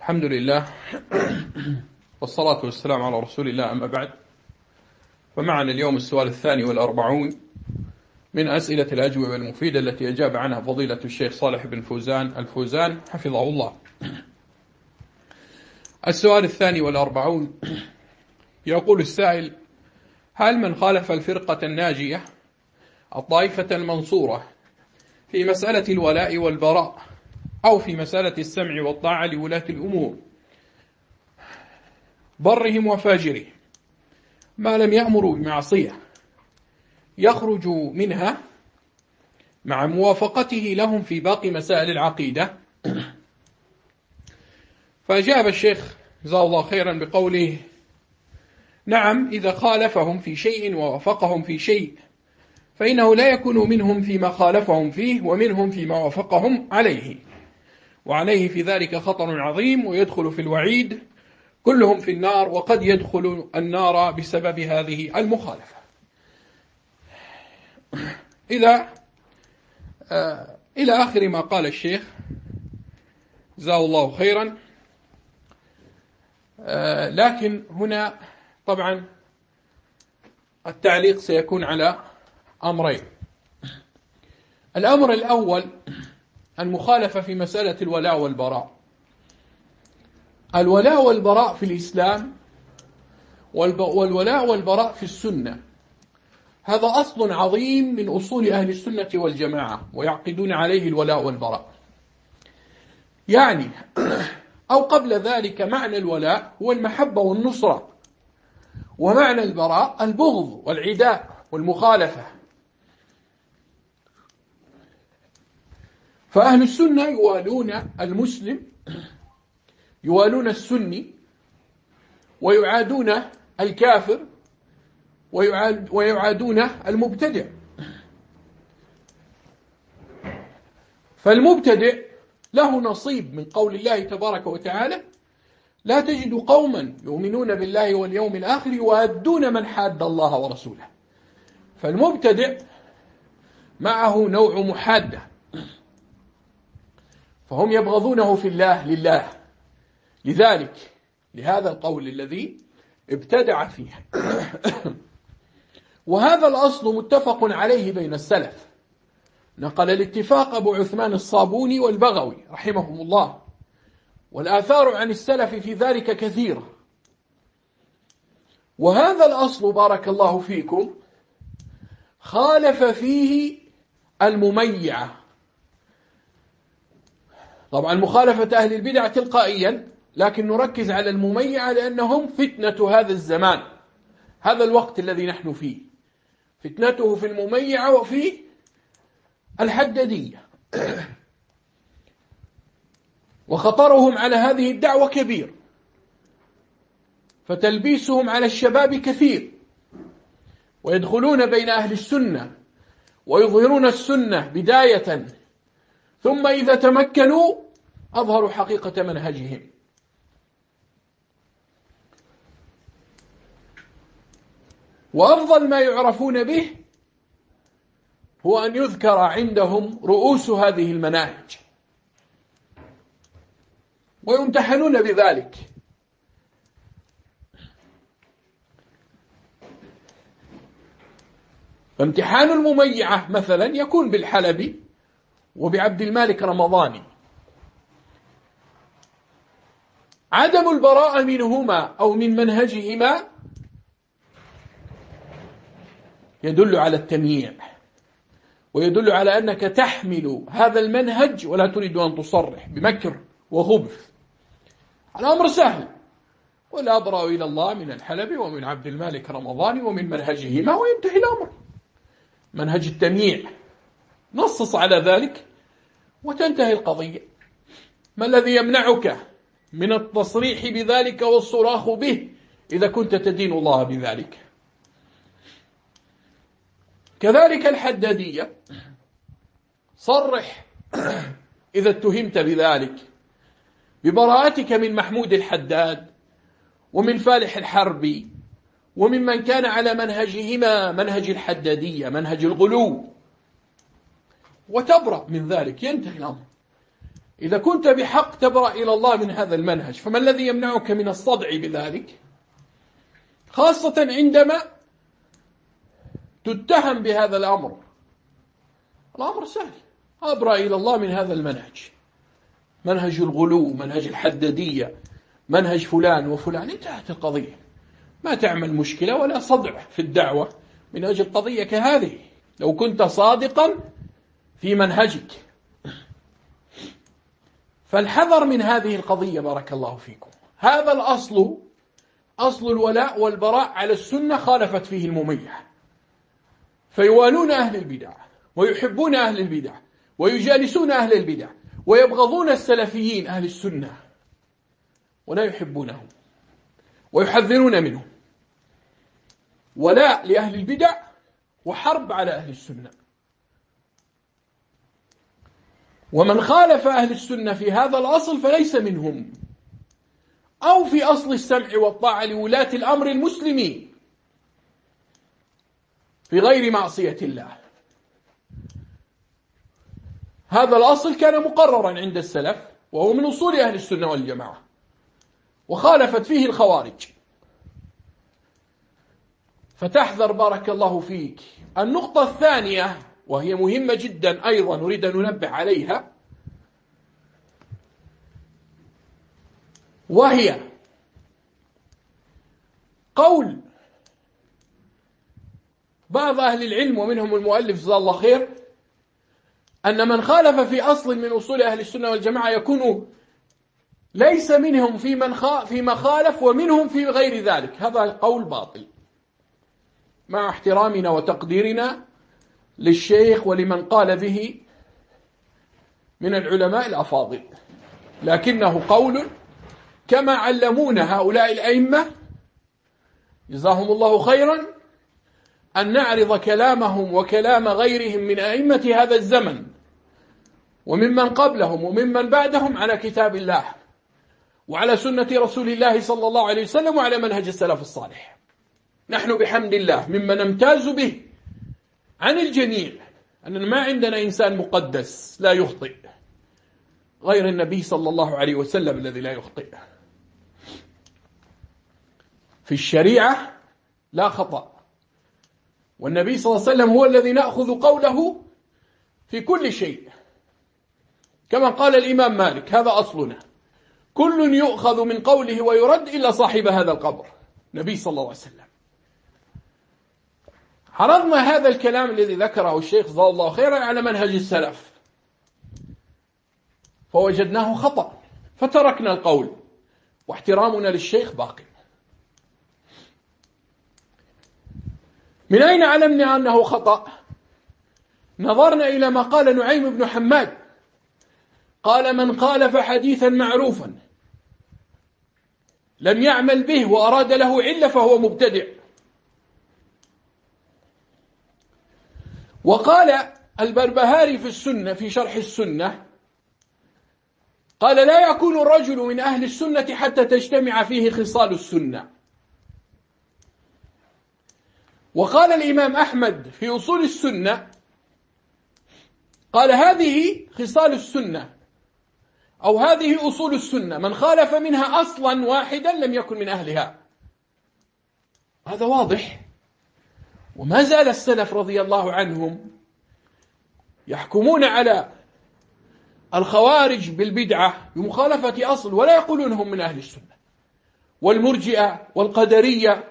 الحمد لله والصلاة والسلام على رسول الله، أما بعد. فمعنا اليوم السؤال 42 من أسئلة الأجوبة المفيدة التي أجاب عنها فضيلة الشيخ صالح بن فوزان الفوزان حفظه الله. السؤال 42 يقول السائل: هل من خالف الفرقة الناجية الطائفة المنصورة في مسألة الولاء والبراء أو في مسألة السمع والطاعة لولاة الأمور برهم وفاجرهم ما لم يأمروا بمعصية يخرج منها مع موافقته لهم في باقي مسائل العقيدة؟ فأجاب الشيخ جزاه الله خيرا بقوله: نعم، إذا خالفهم في شيء ووافقهم في شيء فإنه لا يكون منهم فيما خالفهم فيه ومنهم فيما وافقهم عليه، وعليه في ذلك خطر عظيم ويدخل في الوعيد، كلهم في النار وقد يدخل النار بسبب هذه المخالفة. إلى آخر ما قال الشيخ جزاه الله خيرا. لكن هنا طبعا التعليق سيكون على أمرين. الأمر الأول المخالفة في مسألة الولاء والبراء. الولاء والبراء في الإسلام والولاء والبراء في السنة هذا أصل عظيم من أصول أهل السنة والجماعة، ويعقدون عليه الولاء والبراء. يعني أو قبل ذلك معنى الولاء هو المحبة والنصرة، ومعنى البراء البغض والعداء والمخالفة. فأهل السنة يوالون المسلم، يوالون السني، ويعادون الكافر، ويعادون المبتدع. فالمبتدع له نصيب من قول الله تبارك وتعالى: لا تجد قوما يؤمنون بالله واليوم الآخر يوادون من حاد الله ورسوله. فالمبتدع معه نوع محادة، فهم يبغضونه في الله لله، لذلك لهذا القول الذي ابتدع فيه. وهذا الأصل متفق عليه بين السلف، نقل الاتفاق أبو عثمان الصابوني والبغوي رحمهم الله، والآثار عن السلف في ذلك كثيرة. وهذا الأصل بارك الله فيكم خالف فيه المميعة. طبعا مخالفة أهل البدع تلقائيا، لكن نركز على المميعة لأنهم فتنة هذا الزمان، هذا الوقت الذي نحن فيه، فتنته في المميعة وفي الحدادية. وخطرهم على هذه الدعوة كبير، فتلبيسهم على الشباب كثير، ويدخلون بين أهل السنة ويظهرون السنة بداية، ثم إذا تمكنوا أظهروا حقيقة منهجهم. وأفضل ما يعرفون به هو أن يذكر عندهم رؤوس هذه المناهج، ويمتحنون بذلك. فامتحان المميعة مثلا يكون بالحلبي وبعبد المالك رمضاني. عدم البراءة منهما أو من منهجهما يدل على التمييع، ويدل على أنك تحمل هذا المنهج ولا تريد أن تصرح بمكر وخبث. الأمر سهل، ولا أبرأ إلى الله من الحلبي ومن عبد المالك رمضاني ومن منهجهما، وينتهي الأمر. منهج التمييع نصص على ذلك وتنتهي القضية. ما الذي يمنعك من التصريح بذلك والصراخ به إذا كنت تدين الله بذلك؟ كذلك الحدادية، صرح إذا اتهمت بذلك ببراءتك من محمود الحداد ومن فالح الحربي وممن كان على منهجهما، منهج الحدادية، منهج الغلو، وتبرأ من ذلك، ينتهي الأمر. إذا كنت بحق تبرأ إلى الله من هذا المنهج، فما الذي يمنعك من الصدع بذلك؟ خاصة عندما تتهم بهذا الأمر. الأمر سهل، أبرأ إلى الله من هذا المنهج، منهج الغلو، منهج الحدادية، منهج فلان وفلان، انتهت القضية. ما تعمل مشكلة ولا صدع في الدعوة من أجل قضية كهذه لو كنت صادقا في منهجك. فالحذر من هذه القضية بارك الله فيكم. هذا الأصل، أصل الولاء والبراء على السنة، خالفت فيه الممية، فيوالون أهل البدع ويحبون أهل البدع ويجالسون أهل البدع ويبغضون السلفيين أهل السنة ولا يحبونهم ويحذرون منهم. ولاء لأهل البدع وحرب على أهل السنة. ومن خالف أهل السنة في هذا الأصل فليس منهم، أو في أصل السمع والطاعة لولاة الأمر المسلمين في غير معصية الله. هذا الأصل كان مقررا عند السلف، وهو من أصول أهل السنة والجماعة، وخالفت فيه الخوارج. فتحذر بارك الله فيك. النقطة الثانية وهي مهمة جدا أيضا نريد أن ننبه عليها، وهي قول بعض أهل العلم ومنهم المؤلف جزاه الله خير، أن من خالف في أصل من أصول أهل السنة والجماعة يكون ليس منهم فيما خالف ومنهم في غير ذلك. هذا قول باطل مع احترامنا وتقديرنا للشيخ ولمن قال به من العلماء الأفاضل، لكنه قول كما علمونا هؤلاء الأئمة جزاهم الله خيرا أن نعرض كلامهم وكلام غيرهم من أئمة هذا الزمن وممن قبلهم وممن بعدهم على كتاب الله وعلى سنة رسول الله صلى الله عليه وسلم وعلى منهج السلف الصالح. نحن بحمد الله ممن نمتاز به عن الجميع أننا ما عندنا إنسان مقدس لا يخطئ غير النبي صلى الله عليه وسلم الذي لا يخطئ. في الشريعة لا خطأ، والنبي صلى الله عليه وسلم هو الذي نأخذ قوله في كل شيء، كما قال الإمام مالك هذا أصلنا، كل يؤخذ من قوله ويرد إلا صاحب هذا القبر النبي صلى الله عليه وسلم. عرضنا هذا الكلام الذي ذكره الشيخ جزاه الله خيرا على منهج السلف فوجدناه خطأ فتركنا القول، واحترامنا للشيخ باقي. من أين علمنا أنه خطأ؟ نظرنا إلى ما قال نعيم بن حماد، قال من خالف حديثا معروفا لم يعمل به وأراد له علة فهو مبتدع. وقال البربهاري في السنة في شرح السنة، قال لا يكون الرجل من أهل السنة حتى تجتمع فيه خصال السنة. وقال الإمام أحمد في أصول السنة، قال هذه خصال السنة أو هذه أصول السنة، من خالف منها أصلا واحدا لم يكن من أهلها. هذا واضح. وما زال السلف رضي الله عنهم يحكمون على الخوارج بالبدعة بمخالفة أصل ولا يقولون هم من أهل السنة، والمرجئة والقدرية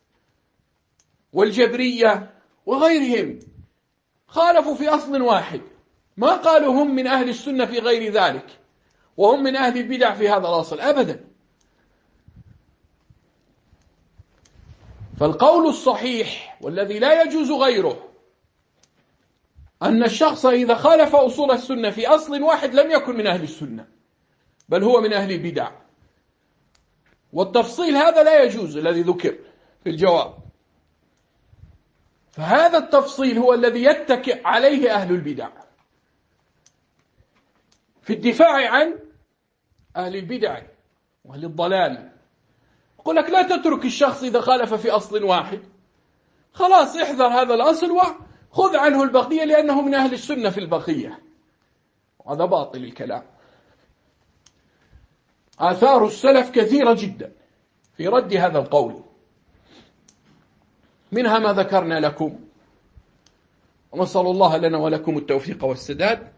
والجبرية وغيرهم خالفوا في أصل واحد، ما قالوا هم من أهل السنة في غير ذلك وهم من أهل البدع في هذا الأصل أبدا. فالقول الصحيح والذي لا يجوز غيره أن الشخص إذا خالف أصول السنة في أصل واحد لم يكن من أهل السنة بل هو من أهل البدع. والتفصيل هذا لا يجوز الذي ذكر في الجواب، فهذا التفصيل هو الذي يتكئ عليه أهل البدع في الدفاع عن أهل البدع وأهل الضلال. يقول لك لا تترك الشخص إذا خالف في أصل واحد، خلاص احذر هذا الأصل وخذ عنه البقية لأنه من أهل السنة في البقية. وهذا باطل الكلام. آثار السلف كثيرة جدا في رد هذا القول، منها ما ذكرنا لكم، ونسأل الله لنا ولكم التوفيق والسداد.